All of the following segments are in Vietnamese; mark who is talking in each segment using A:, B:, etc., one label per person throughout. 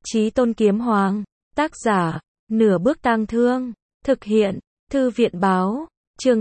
A: Chí Tôn Kiếm Hoàng, tác giả, Nửa Bước Tang Thương, thực hiện, Thư viện Báo, chương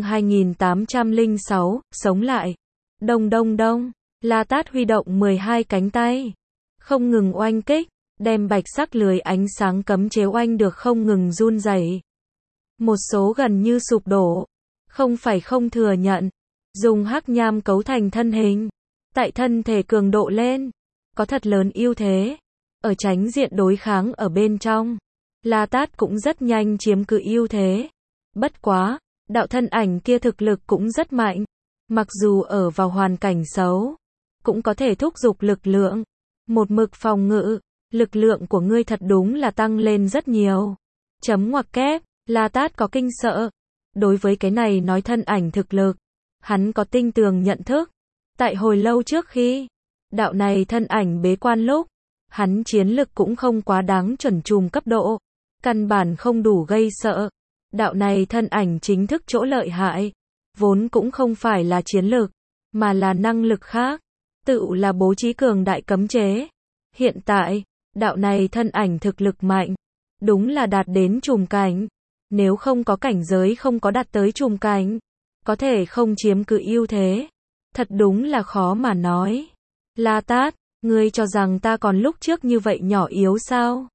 A: 2806, sống lại. Đông đông đông, La Tát huy động 12 cánh tay, không ngừng oanh kích, đem bạch sắc lưới ánh sáng cấm chế oanh được không ngừng run rẩy. Một số gần như sụp đổ, không phải không thừa nhận, dùng hắc nham cấu thành thân hình, tại thân thể cường độ lên, có thật lớn ưu thế. Ở tránh diện đối kháng ở bên trong, La Tát cũng rất nhanh chiếm cứ ưu thế. Bất quá, đạo thân ảnh kia thực lực cũng rất mạnh, mặc dù ở vào hoàn cảnh xấu, cũng có thể thúc giục lực lượng, một mực phòng ngự, lực lượng của ngươi thật đúng là tăng lên rất nhiều. Chấm ngoặc kép, La Tát có kinh sợ. Đối với cái này nói thân ảnh thực lực, hắn có tinh tường nhận thức. Tại hồi lâu trước khi đạo này thân ảnh bế quan lúc, hắn chiến lực cũng không quá đáng chuẩn chùm cấp độ, căn bản không đủ gây sợ. Đạo này thân ảnh chính thức chỗ lợi hại, vốn cũng không phải là chiến lực, mà là năng lực khác, tự là bố trí cường đại cấm chế. Hiện tại, đạo này thân ảnh thực lực mạnh, đúng là đạt đến trùm cảnh. Nếu không có cảnh giới không có đạt tới trùm cảnh, có thể không chiếm cứ ưu thế. Thật đúng là khó mà nói. La Tát, ngươi cho rằng ta còn lúc trước như vậy nhỏ yếu sao?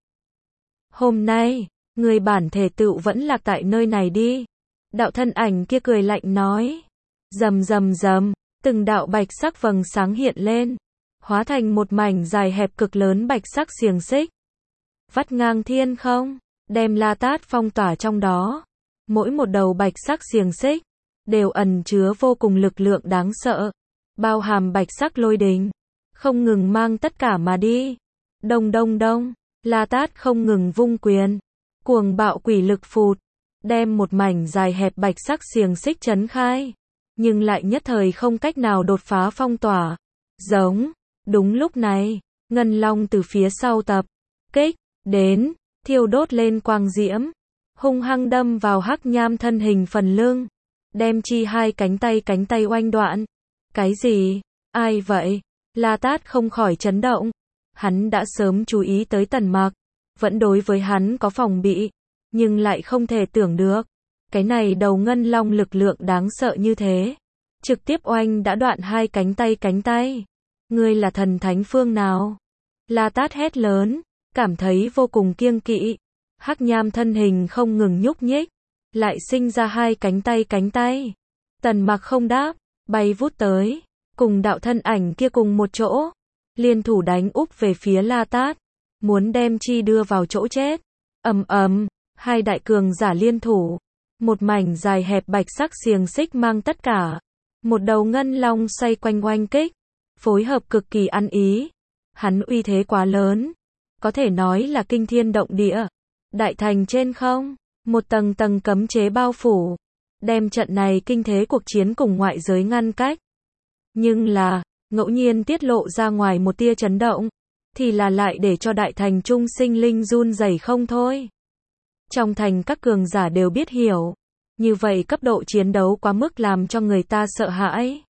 A: Hôm nay, ngươi bản thể tựu vẫn lạc tại nơi này đi. Đạo thân ảnh kia cười lạnh nói. Rầm rầm rầm, từng đạo bạch sắc vầng sáng hiện lên, hóa thành một mảnh dài hẹp cực lớn bạch sắc xiềng xích, vắt ngang thiên không, đem La Tát phong tỏa trong đó. Mỗi một đầu bạch sắc xiềng xích đều ẩn chứa vô cùng lực lượng đáng sợ, bao hàm bạch sắc lôi đình, không ngừng mang tất cả mà đi. Đông đông đông, La Tát không ngừng vung quyền, cuồng bạo quỷ lực phụt, đem một mảnh dài hẹp bạch sắc xiềng xích chấn khai, nhưng lại nhất thời không cách nào đột phá phong tỏa. Giống, đúng lúc này, Ngân Long từ phía sau tập kích đến, thiêu đốt lên quang diễm, hung hăng đâm vào hắc nham thân hình phần lưng, đem chi hai cánh tay oanh đoạn. Cái gì? Ai vậy? La Tát không khỏi chấn động. Hắn đã sớm chú ý tới Tần Mặc, vẫn đối với hắn có phòng bị, nhưng lại không thể tưởng được, cái này đầu ngân long lực lượng đáng sợ như thế, trực tiếp oanh đã đoạn hai cánh tay. Ngươi là thần thánh phương nào? La Tát hét lớn, cảm thấy vô cùng kiêng kỵ. Hắc nham thân hình không ngừng nhúc nhích, lại sinh ra hai cánh tay. Tần Mặc không đáp, bay vút tới, cùng đạo thân ảnh kia cùng một chỗ, liên thủ đánh úp về phía La Tát, muốn đem chi đưa vào chỗ chết. Ầm ầm, hai đại cường giả liên thủ, một mảnh dài hẹp bạch sắc xiềng xích mang tất cả, một đầu ngân long xoay quanh oanh kích, phối hợp cực kỳ ăn ý. Hắn uy thế quá lớn, có thể nói là kinh thiên động địa. Đại thành trên không, một tầng tầng cấm chế bao phủ, đem trận này kinh thế cuộc chiến cùng ngoại giới ngăn cách. Nhưng là, ngẫu nhiên tiết lộ ra ngoài một tia chấn động, thì là lại để cho đại thành trung sinh linh run rẩy không thôi. Trong thành các cường giả đều biết hiểu, như vậy cấp độ chiến đấu quá mức làm cho người ta sợ hãi.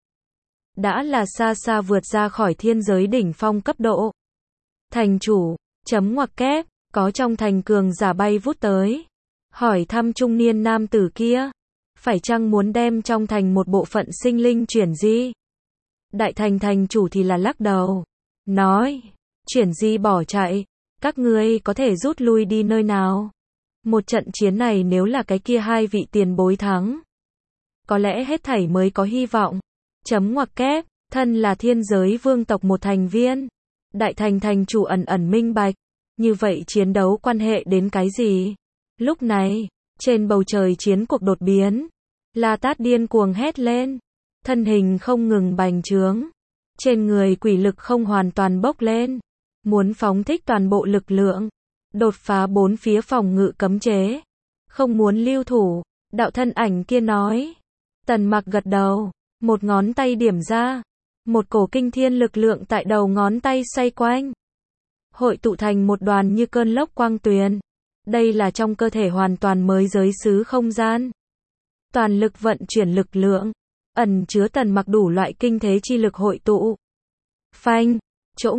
A: Đã là xa xa vượt ra khỏi thiên giới đỉnh phong cấp độ. Thành chủ, chấm ngoặc kép, có trong thành cường giả bay vút tới, hỏi thăm trung niên nam tử kia, phải chăng muốn đem trong thành một bộ phận sinh linh chuyển di? Đại thành thành chủ thì là lắc đầu, nói, chuyển di bỏ chạy, các ngươi có thể rút lui đi nơi nào? Một trận chiến này nếu là cái kia hai vị tiền bối thắng, có lẽ hết thảy mới có hy vọng. Chấm ngoặc kép, thân là thiên giới vương tộc một thành viên, đại thành thành chủ ẩn ẩn minh bạch, như vậy chiến đấu quan hệ đến cái gì? Lúc này, trên bầu trời chiến cuộc đột biến, La Tát điên cuồng hét lên, thân hình không ngừng bành trướng, trên người quỷ lực không hoàn toàn bốc lên, muốn phóng thích toàn bộ lực lượng, đột phá bốn phía phòng ngự cấm chế, không muốn lưu thủ. Đạo thân ảnh kia nói. Tần Mặc gật đầu, một ngón tay điểm ra, một cổ kinh thiên lực lượng tại đầu ngón tay xoay quanh, hội tụ thành một đoàn như cơn lốc quang tuyền. Đây là trong cơ thể hoàn toàn mới giới xứ không gian, toàn lực vận chuyển lực lượng, ẩn chứa Tần Mặc đủ loại kinh thế chi lực hội tụ. Phanh, chỗ ngực,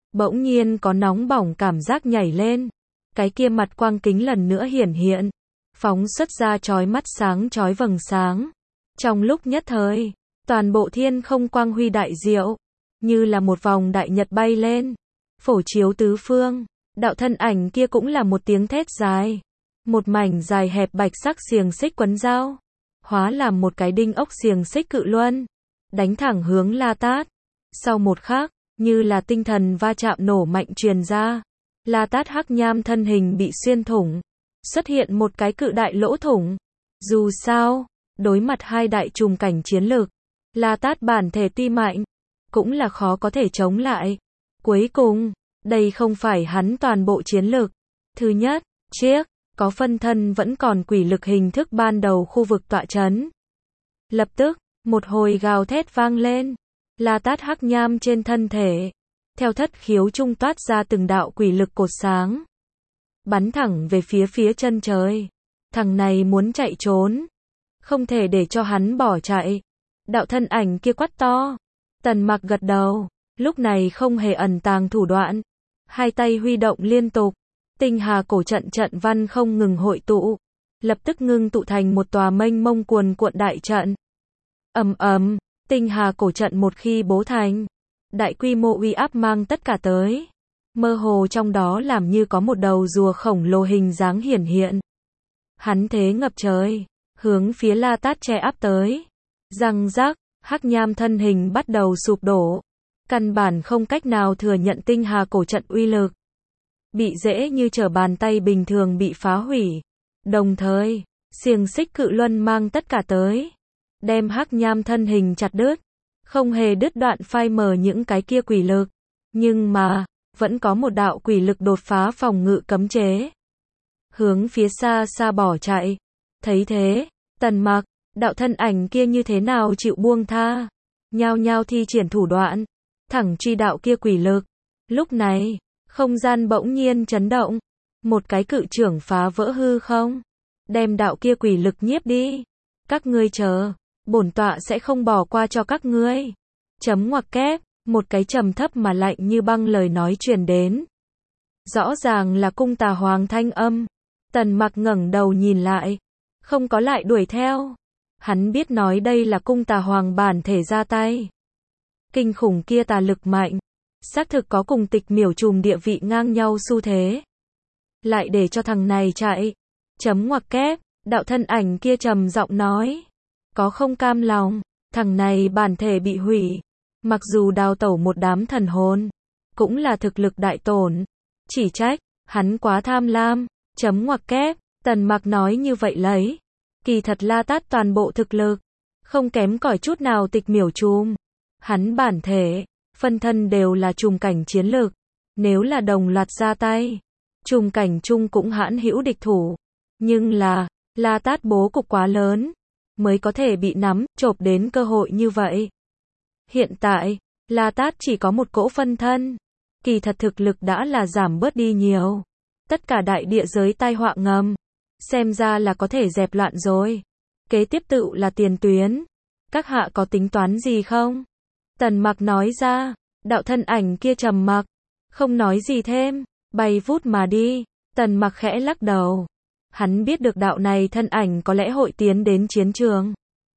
A: Bỗng nhiên có nóng bỏng cảm giác nhảy lên. Cái kia mặt quang kính lần nữa hiển hiện, phóng xuất ra chói mắt sáng chói vầng sáng. Trong lúc nhất thời, toàn bộ thiên không quang huy đại diệu, như là một vòng đại nhật bay lên, phổ chiếu tứ phương. Đạo thân ảnh kia cũng là một tiếng thét dài. Một mảnh dài hẹp bạch sắc xiềng xích quấn dao, hóa làm một cái đinh ốc xiềng xích cự luân, đánh thẳng hướng La Tát. Sau một khắc, như là tinh thần va chạm nổ mạnh truyền ra, La Tát hắc nham thân hình bị xuyên thủng, xuất hiện một cái cự đại lỗ thủng. Dù sao, đối mặt hai đại trùng cảnh chiến lược, La Tát bản thể tuy mạnh, cũng là khó có thể chống lại. Cuối cùng, đây không phải hắn toàn bộ chiến lược. Thứ nhất, chiếc có phân thân vẫn còn quỷ lực hình thức ban đầu khu vực tọa chấn. Lập tức, một hồi gào thét vang lên. La Tát hắc nham trên thân thể, theo thất khiếu trung toát ra từng đạo quỷ lực cột sáng, bắn thẳng về phía chân trời. Thằng này muốn chạy trốn, không thể để cho hắn bỏ chạy. Đạo thân ảnh kia quát to. Tần Mặc gật đầu, lúc này không hề ẩn tàng thủ đoạn, hai tay huy động liên tục, tinh hà cổ trận trận văn không ngừng hội tụ, lập tức ngưng tụ thành một tòa mênh mông cuồn cuộn đại trận. Ầm ầm, tinh hà cổ trận một khi bố thành, đại quy mô uy áp mang tất cả tới. Mơ hồ trong đó làm như có một đầu rùa khổng lồ hình dáng hiển hiện. Hắn thế ngập trời, hướng phía La Tát che áp tới. Răng rắc, hắc nham thân hình bắt đầu sụp đổ. Căn bản không cách nào thừa nhận tinh hà cổ trận uy lực. Bị dễ như trở bàn tay bình thường bị phá hủy. Đồng thời, xiềng xích cự luân mang tất cả tới, đem hắc nham thân hình chặt đứt. Không hề đứt đoạn phai mờ những cái kia quỷ lực. Nhưng mà, vẫn có một đạo quỷ lực đột phá phòng ngự cấm chế, hướng phía xa xa bỏ chạy. Thấy thế, Tần Mặc, đạo thân ảnh kia như thế nào chịu buông tha, nhao nhao thi triển thủ đoạn, thẳng truy đạo kia quỷ lực. Lúc này, không gian bỗng nhiên chấn động, một cái cự trưởng phá vỡ hư không, đem đạo kia quỷ lực nhiếp đi. Các ngươi chờ, bổn tọa sẽ không bỏ qua cho các ngươi. Chấm ngoặc kép, một cái trầm thấp mà lạnh như băng lời nói truyền đến. Rõ ràng là Cung Tà Hoàng thanh âm. Tần Mặc ngẩng đầu nhìn lại, không có lại đuổi theo. Hắn biết nói đây là Cung Tà Hoàng bản thể ra tay. Kinh khủng kia tà lực mạnh, xác thực có cùng Tịch Miểu Trùm địa vị ngang nhau xu thế. Lại để cho thằng này chạy. Chấm ngoặc kép, đạo thân ảnh kia trầm giọng nói. Có không cam lòng, thằng này bản thể bị hủy. Mặc dù đào tẩu một đám thần hồn, cũng là thực lực đại tổn. Chỉ trách, hắn quá tham lam. Chấm ngoặc kép, Tần Mặc nói như vậy lấy. Kỳ thật La Tát toàn bộ thực lực, không kém cỏi chút nào Tịch Miểu Trùm. Hắn bản thể, phân thân đều là trùng cảnh chiến lực. Nếu là đồng loạt ra tay, trùng cảnh chung cũng hãn hữu địch thủ. Nhưng là, La Tát bố cục quá lớn, mới có thể bị nắm, chộp đến cơ hội như vậy. Hiện tại, La Tát chỉ có một cỗ phân thân. Kỳ thật thực lực đã là giảm bớt đi nhiều. Tất cả đại địa giới tai họa ngầm, xem ra là có thể dẹp loạn rồi. Kế tiếp tựu là tiền tuyến. Các hạ có tính toán gì không? Tần Mặc nói ra. Đạo thân ảnh kia trầm mặc, không nói gì thêm, bay vút mà đi. Tần Mặc khẽ lắc đầu. Hắn biết được đạo này thân ảnh có lẽ hội tiến đến chiến trường.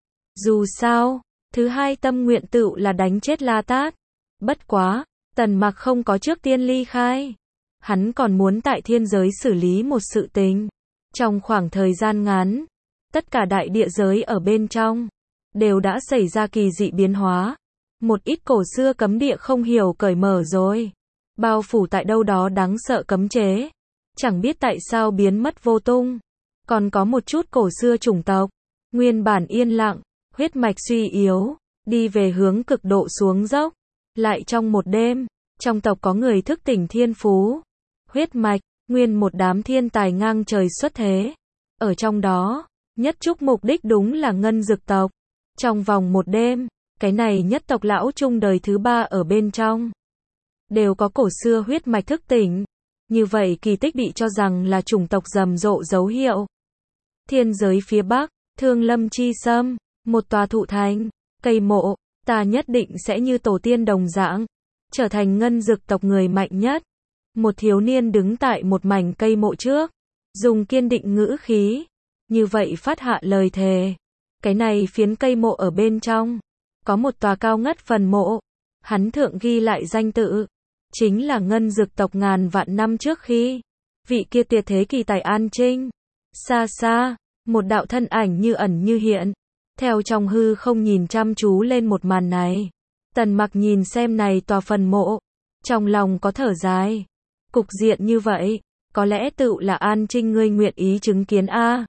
A: Dù sao, thứ hai tâm nguyện tựu là đánh chết La Tát. Bất quá, Tần Mặc không có trước tiên ly khai. Hắn còn muốn tại thiên giới xử lý một sự tình. Trong khoảng thời gian ngắn, tất cả đại địa giới ở bên trong đều đã xảy ra kỳ dị biến hóa. Một ít cổ xưa cấm địa không hiểu cởi mở rồi, bao phủ tại đâu đó đáng sợ cấm chế, chẳng biết tại sao biến mất vô tung. Còn có một chút cổ xưa chủng tộc, nguyên bản yên lặng, huyết mạch suy yếu, đi về hướng cực độ xuống dốc. Lại trong một đêm, trong tộc có người thức tỉnh thiên phú, huyết mạch, nguyên một đám thiên tài ngang trời xuất thế. Ở trong đó, nhất trúc mục đích đúng là ngân dực tộc. Trong vòng một đêm, cái này nhất tộc lão trung đời thứ 3 ở bên trong, đều có cổ xưa huyết mạch thức tỉnh. Như vậy kỳ tích bị cho rằng là chủng tộc rầm rộ dấu hiệu. Thiên giới phía Bắc, Thương Lâm Chi Sâm, một tòa thụ thành, cây mộ, ta nhất định sẽ như tổ tiên đồng dạng, trở thành ngân dực tộc người mạnh nhất. Một thiếu niên đứng tại một mảnh cây mộ trước, dùng kiên định ngữ khí, như vậy phát hạ lời thề. Cái này phiến cây mộ ở bên trong, có một tòa cao ngất phần mộ, hắn thượng ghi lại danh tự, chính là ngân dực tộc ngàn vạn năm trước khi, vị kia tuyệt thế kỳ tài An Trinh. Xa xa, một đạo thân ảnh như ẩn như hiện, theo trong hư không nhìn chăm chú lên một màn này. Tần Mặc nhìn xem này tòa phần mộ, trong lòng có thở dài. Cục diện như vậy, có lẽ tựu là An Trinh ngươi nguyện ý chứng kiến a.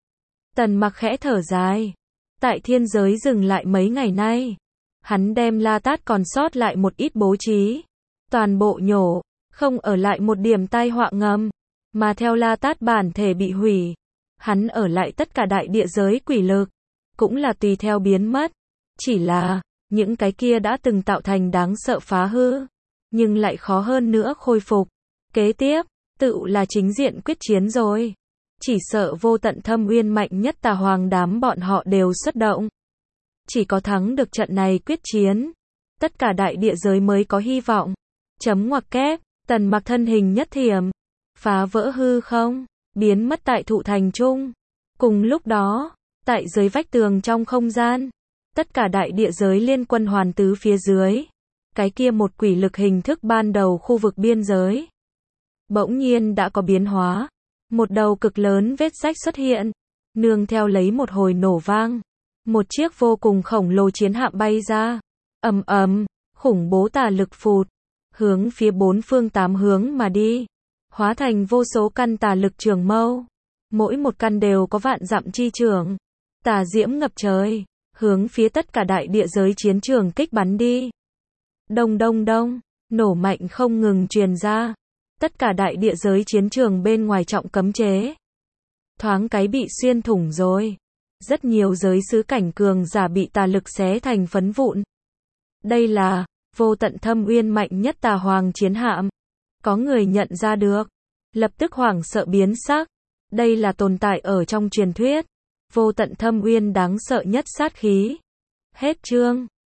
A: Tần Mặc khẽ thở dài. Tại thiên giới dừng lại mấy ngày nay, hắn đem La Tát còn sót lại một ít bố trí, toàn bộ nhổ, không ở lại một điểm tai họa ngầm, mà theo La Tát bản thể bị hủy, hắn ở lại tất cả đại địa giới quỷ lực, cũng là tùy theo biến mất. Chỉ là, những cái kia đã từng tạo thành đáng sợ phá hư, nhưng lại khó hơn nữa khôi phục. Kế tiếp, tựu là chính diện quyết chiến rồi. Chỉ sợ vô tận thâm uyên mạnh nhất Tà Hoàng đám bọn họ đều xuất động. Chỉ có thắng được trận này quyết chiến, tất cả đại địa giới mới có hy vọng. Chấm ngoặc kép, Tần Mặc thân hình nhất thiểm, phá vỡ hư không, biến mất tại thụ thành trung. Cùng lúc đó, tại dưới vách tường trong không gian, tất cả đại địa giới liên quân hoàn tứ phía dưới. Cái kia một quỷ lực hình thức ban đầu khu vực biên giới, bỗng nhiên đã có biến hóa. Một đầu cực lớn vết rách xuất hiện, nương theo lấy một hồi nổ vang. Một chiếc vô cùng khổng lồ chiến hạm bay ra. Ầm ầm, khủng bố tà lực phụt, hướng phía bốn phương tám hướng mà đi. Hóa thành vô số căn tà lực trường mâu. Mỗi một căn đều có vạn dặm chi trường. Tà diễm ngập trời, hướng phía tất cả đại địa giới chiến trường kích bắn đi. Đông đông đông, nổ mạnh không ngừng truyền ra. Tất cả đại địa giới chiến trường bên ngoài trọng cấm chế, thoáng cái bị xuyên thủng rồi. Rất nhiều giới xứ cảnh cường giả bị tà lực xé thành phấn vụn. Đây là vô tận thâm uyên mạnh nhất Tà Hoàng chiến hạm. Có người nhận ra được, lập tức hoảng sợ biến sắc. Đây là tồn tại ở trong truyền thuyết, vô tận thâm uyên đáng sợ nhất sát khí. Hết chương.